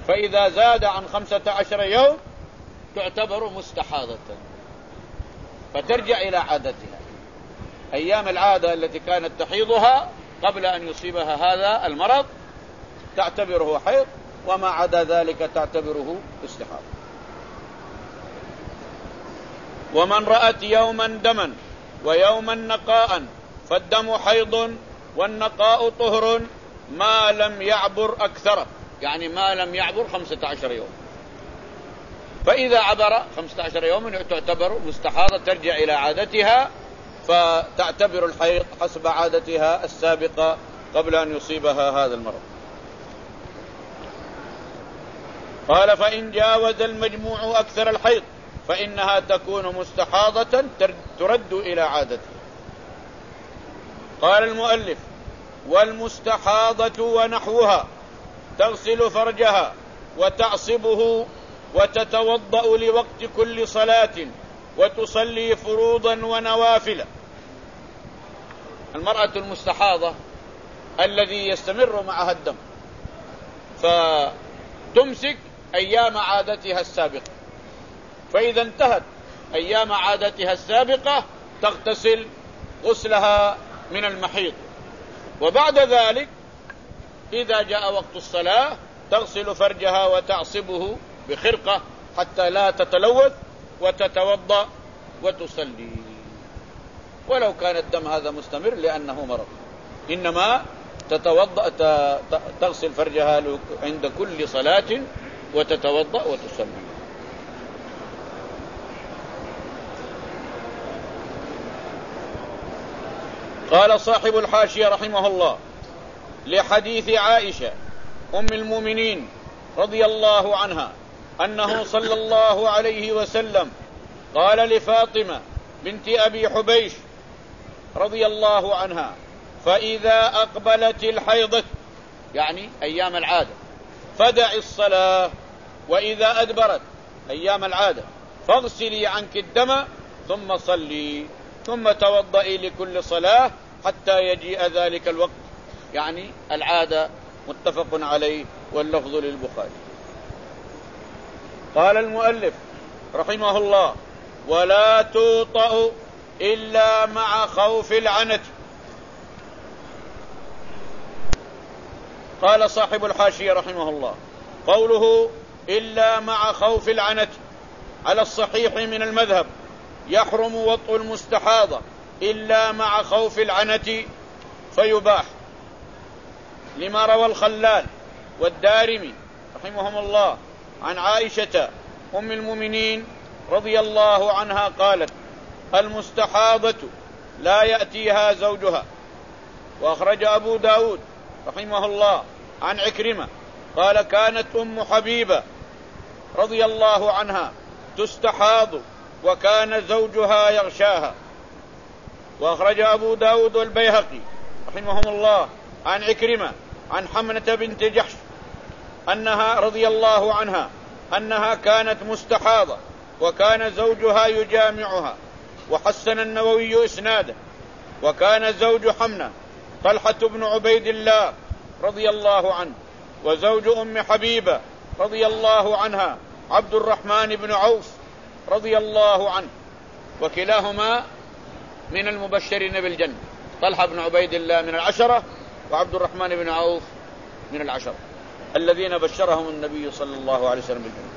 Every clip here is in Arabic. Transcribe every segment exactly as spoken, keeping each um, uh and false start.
فإذا زاد عن خمسة عشر يوم تعتبر مستحاضة فترجع إلى عادتها. أيام العادة التي كانت تحيضها قبل أن يصيبها هذا المرض تعتبره حيض، وما عدا ذلك تعتبره استحاضة. ومن رأت يوما دما ويوما نقاء فالدم حيض والنقاء طهر ما لم يعبر أكثر، يعني ما لم يعبر خمسة عشر يوم. فإذا عبر خمسة عشر يوما تعتبر مستحاضة ترجع إلى عادتها، فتعتبر الحيض حسب عادتها السابقة قبل أن يصيبها هذا المرض. قال فإن جاوز المجموع أكثر الحيض فإنها تكون مستحاضة ترد إلى عادتها. قال المؤلف والمستحاضة ونحوها تغسل فرجها وتعصبه وتتوضأ لوقت كل صلاة وتصلي فروضا ونوافل. المرأة المستحاضة الذي يستمر معها الدم فتمسك أيام عادتها السابقة، فإذا انتهت أيام عادتها السابقة تغتسل غسلها من المحيض، وبعد ذلك إذا جاء وقت الصلاة تغسل فرجها وتعصبه بخرقة حتى لا تتلوث وتتوضأ وتصلي، ولو كان الدم هذا مستمر لأنه مرض، إنما تتوضأ تغسل فرجها عند كل صلاة وتتوضأ وتصلي. قال صاحب الحاشية رحمه الله لحديث عائشة أم المؤمنين رضي الله عنها أنه صلى الله عليه وسلم قال لفاطمة بنت أبي حبيش رضي الله عنها فإذا أقبلت الحيضة، يعني أيام العادة، فدع الصلاة، وإذا أدبرت أيام العادة فاغسلي عنك الدم ثم صلي، ثم توضئي لكل صلاة حتى يجيء ذلك الوقت، يعني العادة. متفق عليه واللفظ للبخاري. قال المؤلف رحمه الله ولا توطأ إلا مع خوف العنت. قال صاحب الحاشية رحمه الله قوله إلا مع خوف العنت على الصحيح من المذهب يحرم وطء المستحاضة إلا مع خوف العنت فيباح، لما روى الخلال والدارمي رحمهم الله عن عائشة أم المؤمنين رضي الله عنها قالت المستحاضة لا يأتيها زوجها. وأخرج أبو داود رحمه الله عن عكرمة قال كانت أم حبيبة رضي الله عنها تستحاض وكان زوجها يغشاها. وأخرج أبو داود والبيهقي رحمهم الله عن عكرمة عن حمنة بنت جحش أنها رضي الله عنها أنها كانت مستحاضة وكان زوجها يجامعها. وحسن النووي إسناده. وكان زوج حمنة طلحة بن عبيد الله رضي الله عنه، وزوج أم حبيبة رضي الله عنها عبد الرحمن بن عوف رضي الله عنه، وكلاهما من المبشرين بالجنة. طلحة بن عبيد الله من العشرة، وعبد الرحمن بن عوف من العشرة الذين بشرهم النبي صلى الله عليه وسلم بالجنة.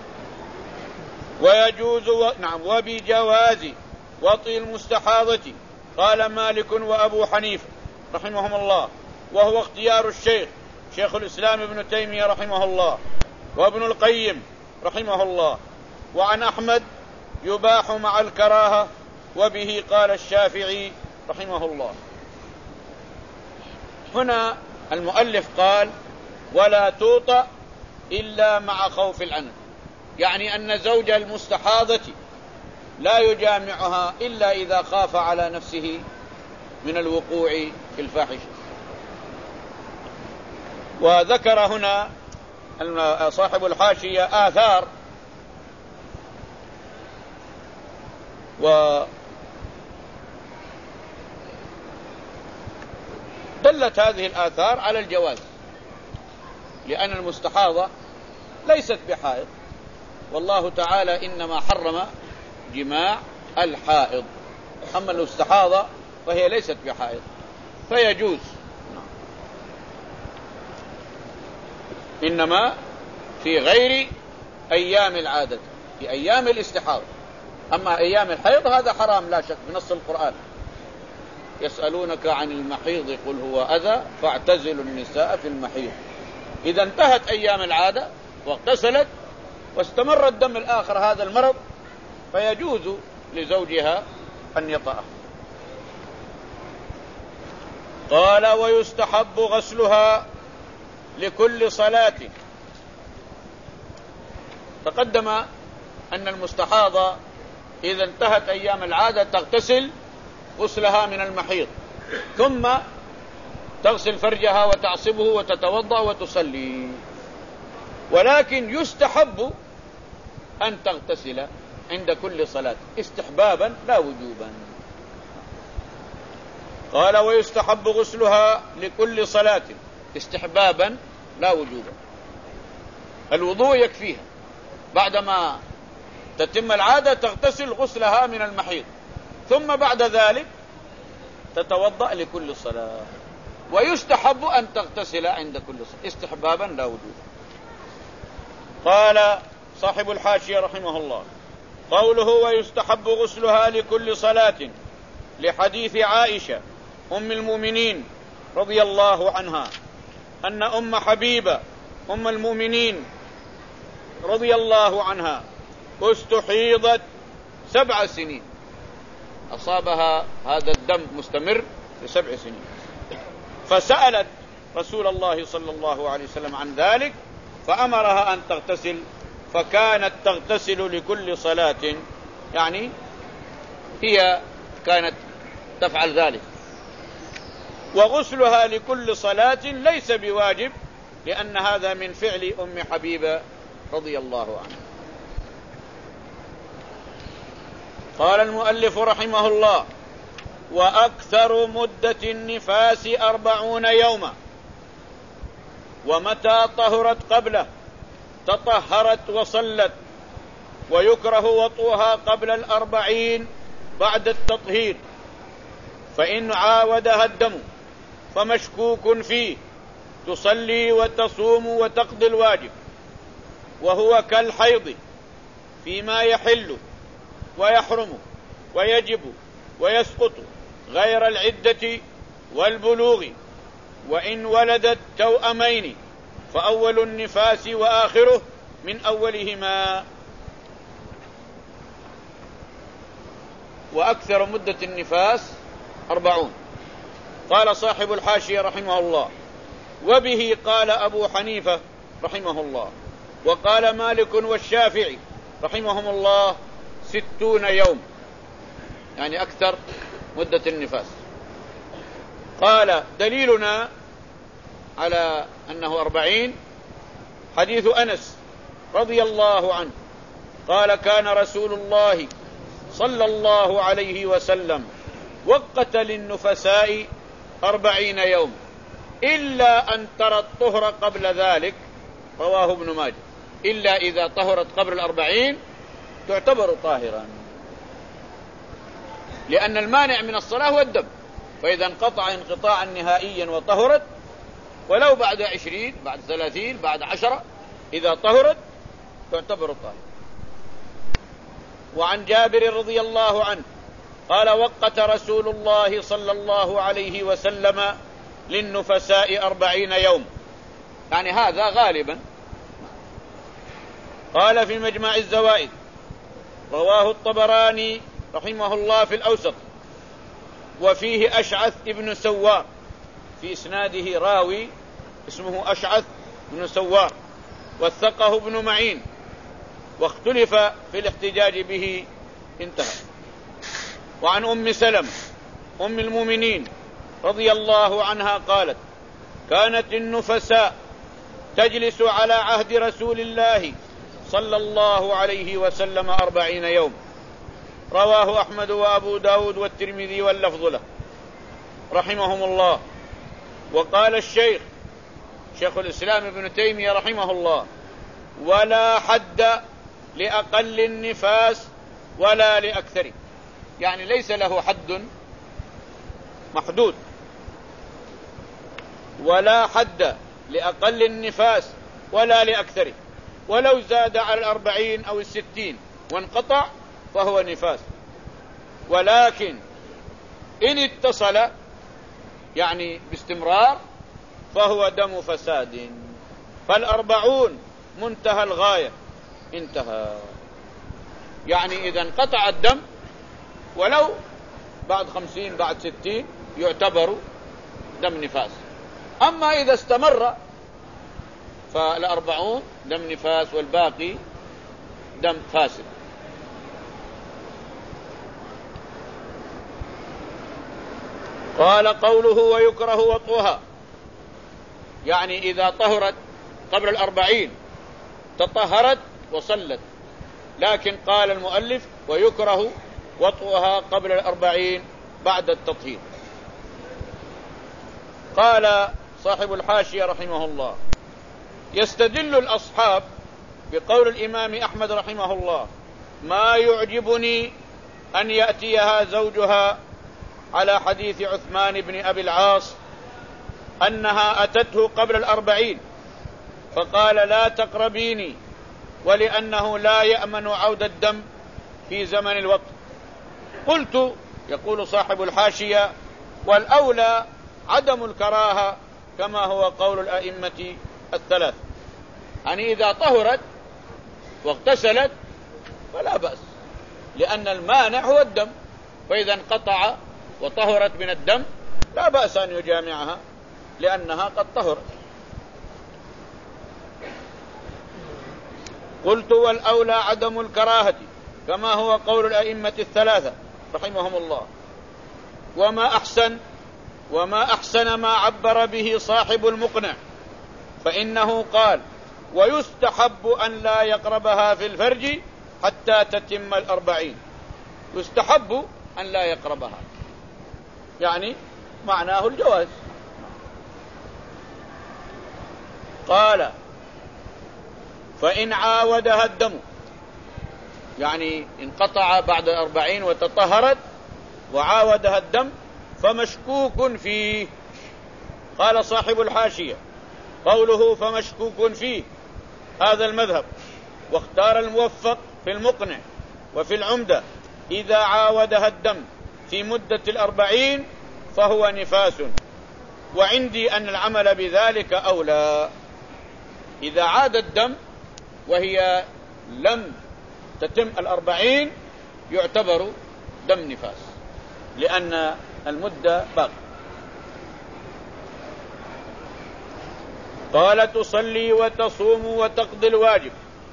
ويجوز و... نعم وبجواز وطئ المستحاضة قال مالك وأبو حنيفة رحمهم الله، وهو اختيار الشيخ شيخ الإسلام ابن تيمية رحمه الله وابن القيم رحمه الله. وعن أحمد يباح مع الكراهة، وبه قال الشافعي رحمه الله. هنا المؤلف قال ولا توطأ إلا مع خوف العنت، يعني أن زوج المستحاضة لا يجامعها إلا إذا خاف على نفسه من الوقوع في الفاحشة. وذكر هنا صاحب الحاشية آثار ودلت هذه الآثار على الجواز، لأن المستحاضة ليست بحائض، والله تعالى إنما حرم جماع الحائض، أما المستحاضة فهي ليست بحائض فيجوز، إنما في غير أيام العادة، في أيام الاستحاضة. أما أيام الحيض هذا حرام لا شك بنص القرآن. يسألونك عن المحيض قل هو أذى فاعتزلوا النساء في المحيض. إذا انتهت أيام العادة واغتسلت واستمر الدم الآخر هذا المرض فيجوز لزوجها أن يطأها. قال ويستحب غسلها لكل صلاة. تقدم أن المستحاضة إذا انتهت أيام العادة تغتسل غسلها من المحيض، ثم تغسل فرجها وتعصبه وتتوضأ وتصلي، ولكن يستحب أن تغتسل عند كل صلاة استحبابا لا وجوبا. قال ويستحب غسلها لكل صلاة استحبابا لا وجوبا. الوضوء يكفيها، بعدما تتم العادة تغتسل غسلها من المحيض، ثم بعد ذلك تتوضأ لكل صلاة. ويستحب أن تغتسل عند كل صلاة استحبابا لا وجوبا. قال صاحب الحاشية رحمه الله قوله ويستحب غسلها لكل صلاة لحديث عائشة أم المؤمنين رضي الله عنها أن أم حبيبة أم المؤمنين رضي الله عنها استحيضت سبع سنين، أصابها هذا الدم مستمر في سبع سنين، فسألت رسول الله صلى الله عليه وسلم عن ذلك فأمرها أن تغتسل، فكانت تغتسل لكل صلاة، يعني هي كانت تفعل ذلك. وغسلها لكل صلاة ليس بواجب، لأن هذا من فعل أم حبيبة رضي الله عنها. قال المؤلف رحمه الله وأكثر مدة النفاس أربعون يوما، ومتى طهرت قبله تطهرت وصلت، ويكره وطئها قبل الأربعين بعد التطهير، فإن عاودها الدم فمشكوك فيه تصلي وتصوم وتقضي الواجب، وهو كالحيض فيما يحل ويحرم ويجب ويسقط غير العدة والبلوغ، وإن ولدت توأمين فأول النفاس وآخره من أولهما. وأكثر مدة النفاس أربعون. قال صاحب الحاشية رحمه الله وبه قال أبو حنيفة رحمه الله، وقال مالك والشافعي رحمهم الله ستون يوم، يعني أكثر مدة النفاس. قال دليلنا على أنه أربعين حديث أنس رضي الله عنه قال كان رسول الله صلى الله عليه وسلم وقت للنفساء أربعين يوم إلا أن ترى الطهر قبل ذلك، رواه ابن ماجه، إلا إذا طهرت قبل الأربعين تعتبر طاهرا، لأن المانع من الصلاة هو الدم، فإذا انقطع انقطاعا نهائيا وطهرت ولو بعد عشرين بعد ثلاثين بعد عشرة إذا طهرت تعتبر طاهرا. وعن جابر رضي الله عنه قال وقت رسول الله صلى الله عليه وسلم للنفساء أربعين يوم، يعني هذا غالبا. قال في مجمع الزوائد رواه الطبراني رحمه الله في الأوسط، وفيه أشعث ابن سوار، في إسناده راوي اسمه أشعث بن سوار وثقه ابن معين، واختلف في الاحتجاج به، انتهى. وعن أم سلمة أم المؤمنين رضي الله عنها قالت كانت النفساء تجلس على عهد رسول الله صلى الله عليه وسلم أربعين يوم، رواه أحمد وأبو داود والترمذي واللفظ له رحمهم الله. وقال الشيخ شيخ الإسلام ابن تيمية رحمه الله ولا حد لأقل النفاس ولا لأكثره، يعني ليس له حد محدود، ولا حد لأقل النفاس ولا لأكثره، ولو زاد على الأربعين أو الستين وانقطع فهو نفاس، ولكن إن اتصل يعني باستمرار فهو دم فساد. فالأربعون منتهى الغاية، انتهى، يعني إذا انقطع الدم ولو بعد خمسين بعد ستين يعتبر دم نفاس. أما إذا استمر فالأربعون دم نفاس والباقي دم فاسد. قال قوله ويكره وطئها، يعني إذا طهرت قبل الأربعين تطهرت وصلت، لكن قال المؤلف ويكره وطئها قبل الأربعين بعد التطهير. قال صاحب الحاشية رحمه الله: يستدل الأصحاب بقول الإمام أحمد رحمه الله: ما يعجبني أن يأتيها زوجها، على حديث عثمان بن أبي العاص أنها أتته قبل الأربعين فقال لا تقربيني، ولأنه لا يأمن عود الدم في زمن الوقت. قلت، يقول صاحب الحاشية: والأولى عدم الكراهة كما هو قول الأئمة الثلاث، يعني إذا طهرت واغتسلت فلا بأس، لأن المانع هو الدم، فإذا انقطع وطهرت من الدم لا بأس أن يجامعها لأنها قد طهرت. قلت: والأولى عدم الكراهة كما هو قول الأئمة الثلاثة رحمهم الله. وما أحسن وما أحسن ما عبر به صاحب المقنع، فإنه قال: ويستحب أن لا يقربها في الفرج حتى تتم الأربعين. يستحب أن لا يقربها، يعني معناه الجواز. قال: فإن عاودها الدم، يعني انقطع بعد الأربعين وتطهرت وعاودها الدم فمشكوك فيه. قال صاحب الحاشية: قوله فمشكوك فيه هذا المذهب، واختار الموفق في المقنع وفي العمدة إذا عاودها الدم في مدة الأربعين فهو نفاس، وعندي أن العمل بذلك أولى. إذا عاد الدم وهي لم تتم الأربعين يعتبر دم نفاس، لأن المدة باقي. قال: تصلي وتصوم وتقضي الواجب.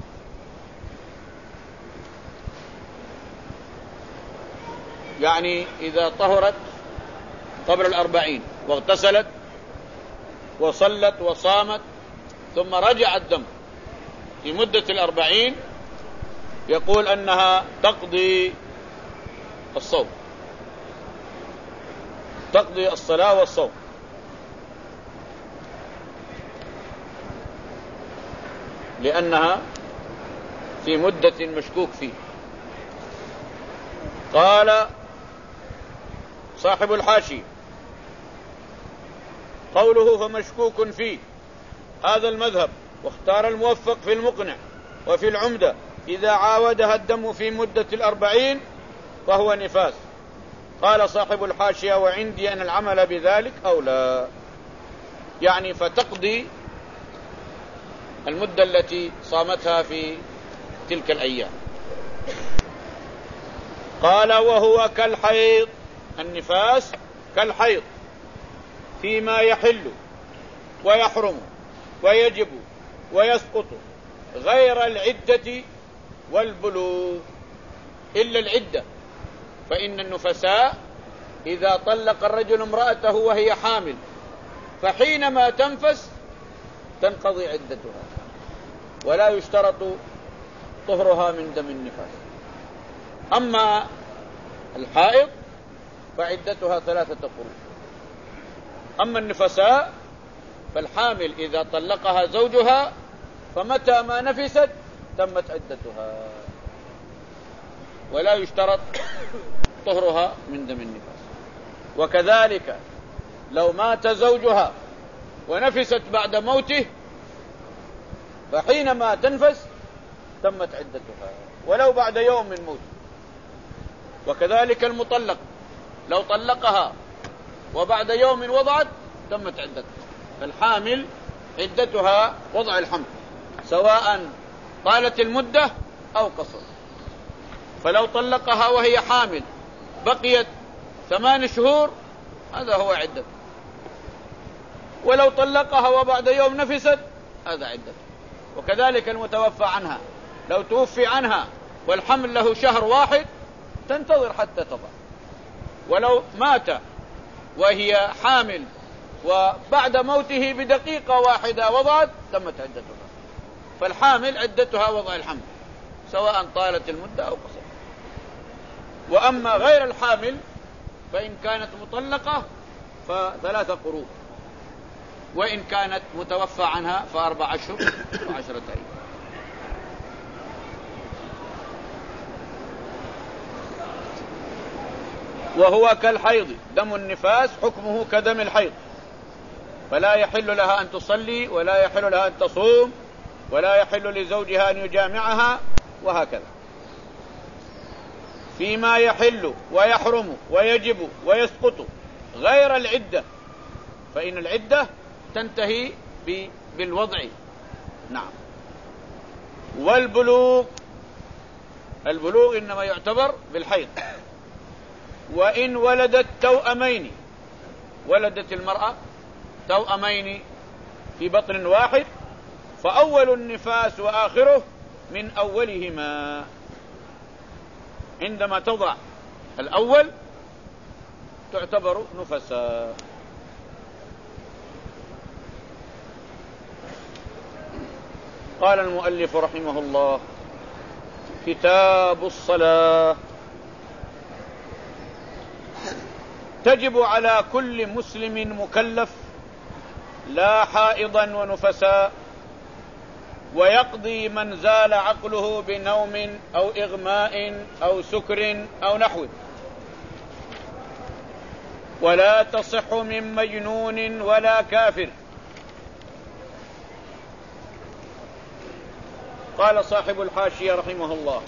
يعني إذا طهرت قبل الأربعين واغتسلت وصلت وصامت ثم رجع الدم في مدة الأربعين، يقول أنها تقضي الصوم، تقضي الصلاة والصوم، لأنها في مدة مشكوك فيه. قال صاحب الحاشي: قوله فمشكوك فيه هذا المذهب، واختار الموفق في المقنع وفي العمدة إذا عاودها الدم في مدة الأربعين فهو نفاس. قال صاحب الحاشية: وعندي أن العمل بذلك أولى، يعني فتقضي المدة التي صامتها في تلك الأيام. قال: وهو كالحيض، النفاس كالحيض فيما يحل ويحرم ويجب ويسقط غير العدة والبلوغ، إلا العدة، فإن النفساء إذا طلق الرجل امرأته وهي حامل فحينما تنفس تنقضي عدتها، ولا يشترط طهرها من دم النفاس. أما الحائض فعدتها ثلاثة قروء. أما النفساء فالحامل إذا طلقها زوجها فمتى ما نفست تمت عدتها، ولا يشترط طهرها من دم النفاس. وكذلك لو مات زوجها ونفست بعد موته فحينما تنفس تمت عدتها ولو بعد يوم من موته. وكذلك المطلق لو طلقها وبعد يوم وضعت تمت عدتها. فالحامل عدتها وضع الحمل سواء طالت المدة أو قصرت. فلو طلقها وهي حامل بقيت ثمان شهور هذا هو عدته، ولو طلقها وبعد يوم نفست هذا عدته. وكذلك المتوفى عنها لو توفي عنها والحمل له شهر واحد تنتظر حتى تضع، ولو مات وهي حامل وبعد موته بدقيقة واحدة وضعت تمت عدتها. فالحامل عدتها وضع الحمل سواء طالت المدة أو قصرت. وأما غير الحامل فإن كانت مطلقة فثلاثة قروء، وإن كانت متوفى عنها فأربع أشهر وعشرة أيام. وهو كالحيض، دم النفاس حكمه كدم الحيض، فلا يحل لها أن تصلي ولا يحل لها أن تصوم ولا يحل لزوجها أن يجامعها وهكذا. فيما يحل ويحرم ويجب ويسقط غير العدة فإن العدة تنتهي بالوضع. نعم. والبلوغ، البلوغ إنما يعتبر بالحيض. وإن ولدت توأمين، ولدت المرأة توأمين في بطن واحد فأول النفاس وآخره من أولهما. عندما تضع الأول تعتبر نفسا. قال المؤلف رحمه الله: كتاب الصلاة. تجب على كل مسلم مكلف لا حائضا ونفساء، ويقضي من زال عقله بنوم أو إغماء أو سكر أو نحوه، ولا تصح من مجنون ولا كافر. قال صاحب الحاشية رحمه الله: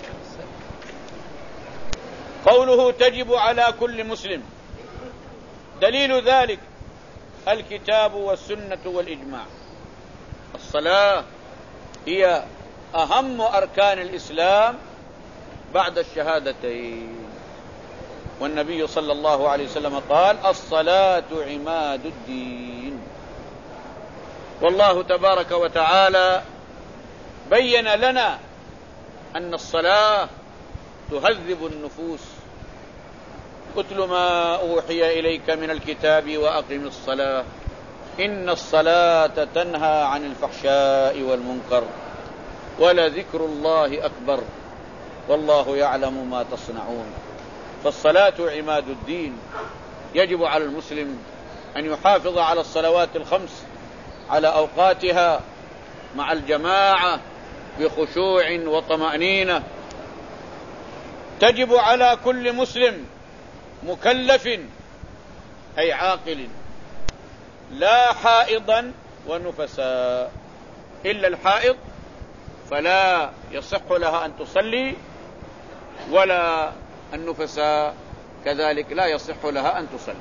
قوله تجب على كل مسلم، دليل ذلك الكتاب والسنة والإجماع. الصلاة هي أهم أركان الإسلام بعد الشهادتين، والنبي صلى الله عليه وسلم قال: الصلاة عماد الدين. والله تبارك وتعالى بين لنا أن الصلاة تهذب النفوس. اتل ما أوحي إليك من الكتاب وأقم الصلاة إن الصلاة تنهى عن الفحشاء والمنكر ولذكر الله أكبر والله يعلم ما تصنعون. فالصلاة عماد الدين، يجب على المسلم أن يحافظ على الصلوات الخمس على أوقاتها مع الجماعة بخشوع وطمأنينة. تجب على كل مسلم مكلف أي عاقل لا حائضا ونفساء، إلا الحائض فلا يصح لها أن تصلي، ولا النفساء كذلك لا يصح لها أن تصلي.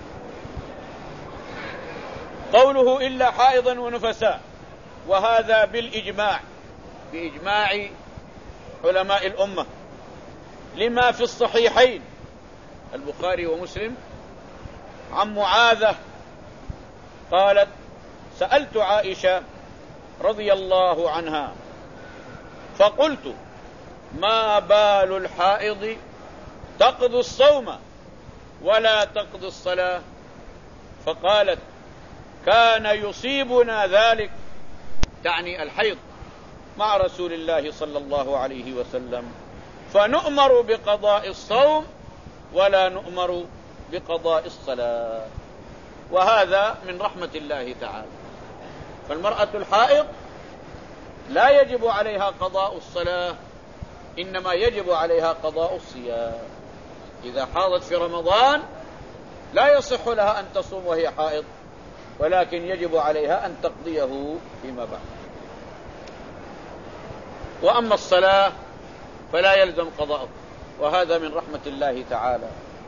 قوله إلا حائضا ونفساء، وهذا بالإجماع، بإجماع علماء الأمة، لما في الصحيحين البخاري ومسلم عن معاذة قالت: سألت عائشة رضي الله عنها فقلت: ما بال الحائض تقضي الصوم ولا تقضي الصلاة؟ فقالت: كان يصيبنا ذلك، تعني الحيض، مع رسول الله صلى الله عليه وسلم، فنؤمر بقضاء الصوم ولا نؤمر بقضاء الصلاة. وهذا من رحمة الله تعالى. فالمرأة الحائض لا يجب عليها قضاء الصلاة، إنما يجب عليها قضاء الصيام. إذا حاضت في رمضان لا يصح لها أن تصوم وهي حائض، ولكن يجب عليها أن تقضيه فيما بعد. وأما الصلاة فلا يلزم قضاءه، وهذا من رحمة الله تعالى.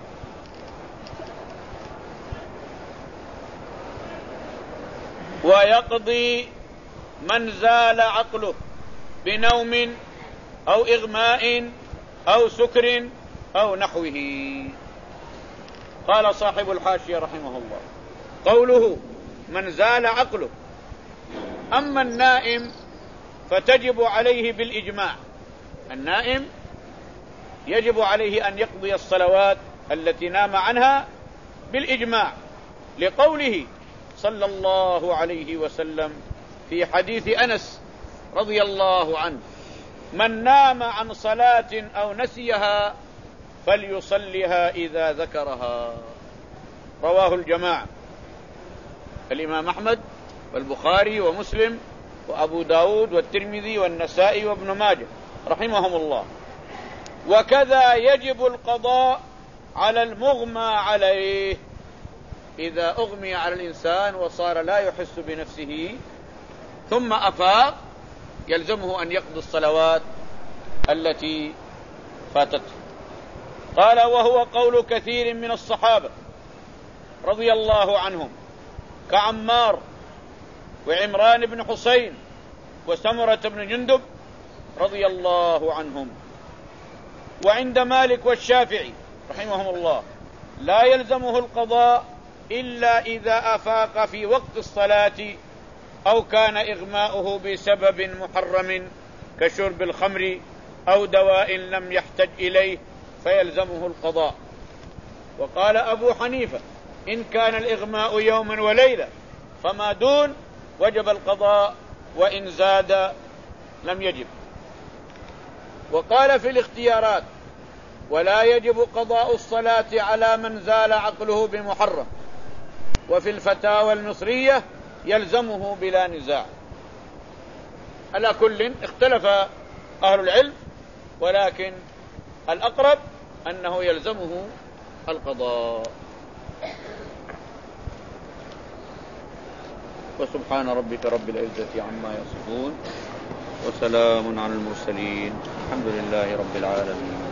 ويقضي من زال عقله بنوم أو إغماء أو سكر أو نحوه. قال صاحب الحاشية رحمه الله: قوله من زال عقله، أما النائم فتجب عليه بالإجماع، النائم يجب عليه أن يقضي الصلوات التي نام عنها بالإجماع، لقوله صلى الله عليه وسلم في حديث أنس رضي الله عنه: من نام عن صلاة أو نسيها فليصلها إذا ذكرها. رواه الجماعة، الإمام أحمد والبخاري ومسلم وأبو داود والترمذي والنسائي وابن ماجه رحمهم الله. وكذا يجب القضاء على المغمى عليه، إذا أغمي على الإنسان وصار لا يحس بنفسه ثم أفاق يلزمه أن يقضي الصلوات التي فاتته. قال: وهو قول كثير من الصحابة رضي الله عنهم كعمار وعمران بن حسين وسمرة بن جندب رضي الله عنهم. وعند مالك والشافعي رحمهم الله لا يلزمه القضاء إلا إذا أفاق في وقت الصلاة أو كان إغماؤه بسبب محرم كشرب الخمر أو دواء لم يحتج إليه فيلزمه القضاء. وقال أبو حنيفة: إن كان الإغماء يوما وليلة فما دون وجب القضاء، وإن زاد لم يجب. وقال في الاختيارات: ولا يجب قضاء الصلاة على من زال عقله بمحرم. وفي الفتاوى المصرية: يلزمه بلا نزاع. على كل اختلف أهل العلم، ولكن الأقرب أنه يلزمه القضاء. وسبحان ربك رب العزة عما يصفون، وسلام على المرسلين، الحمد لله رب العالمين.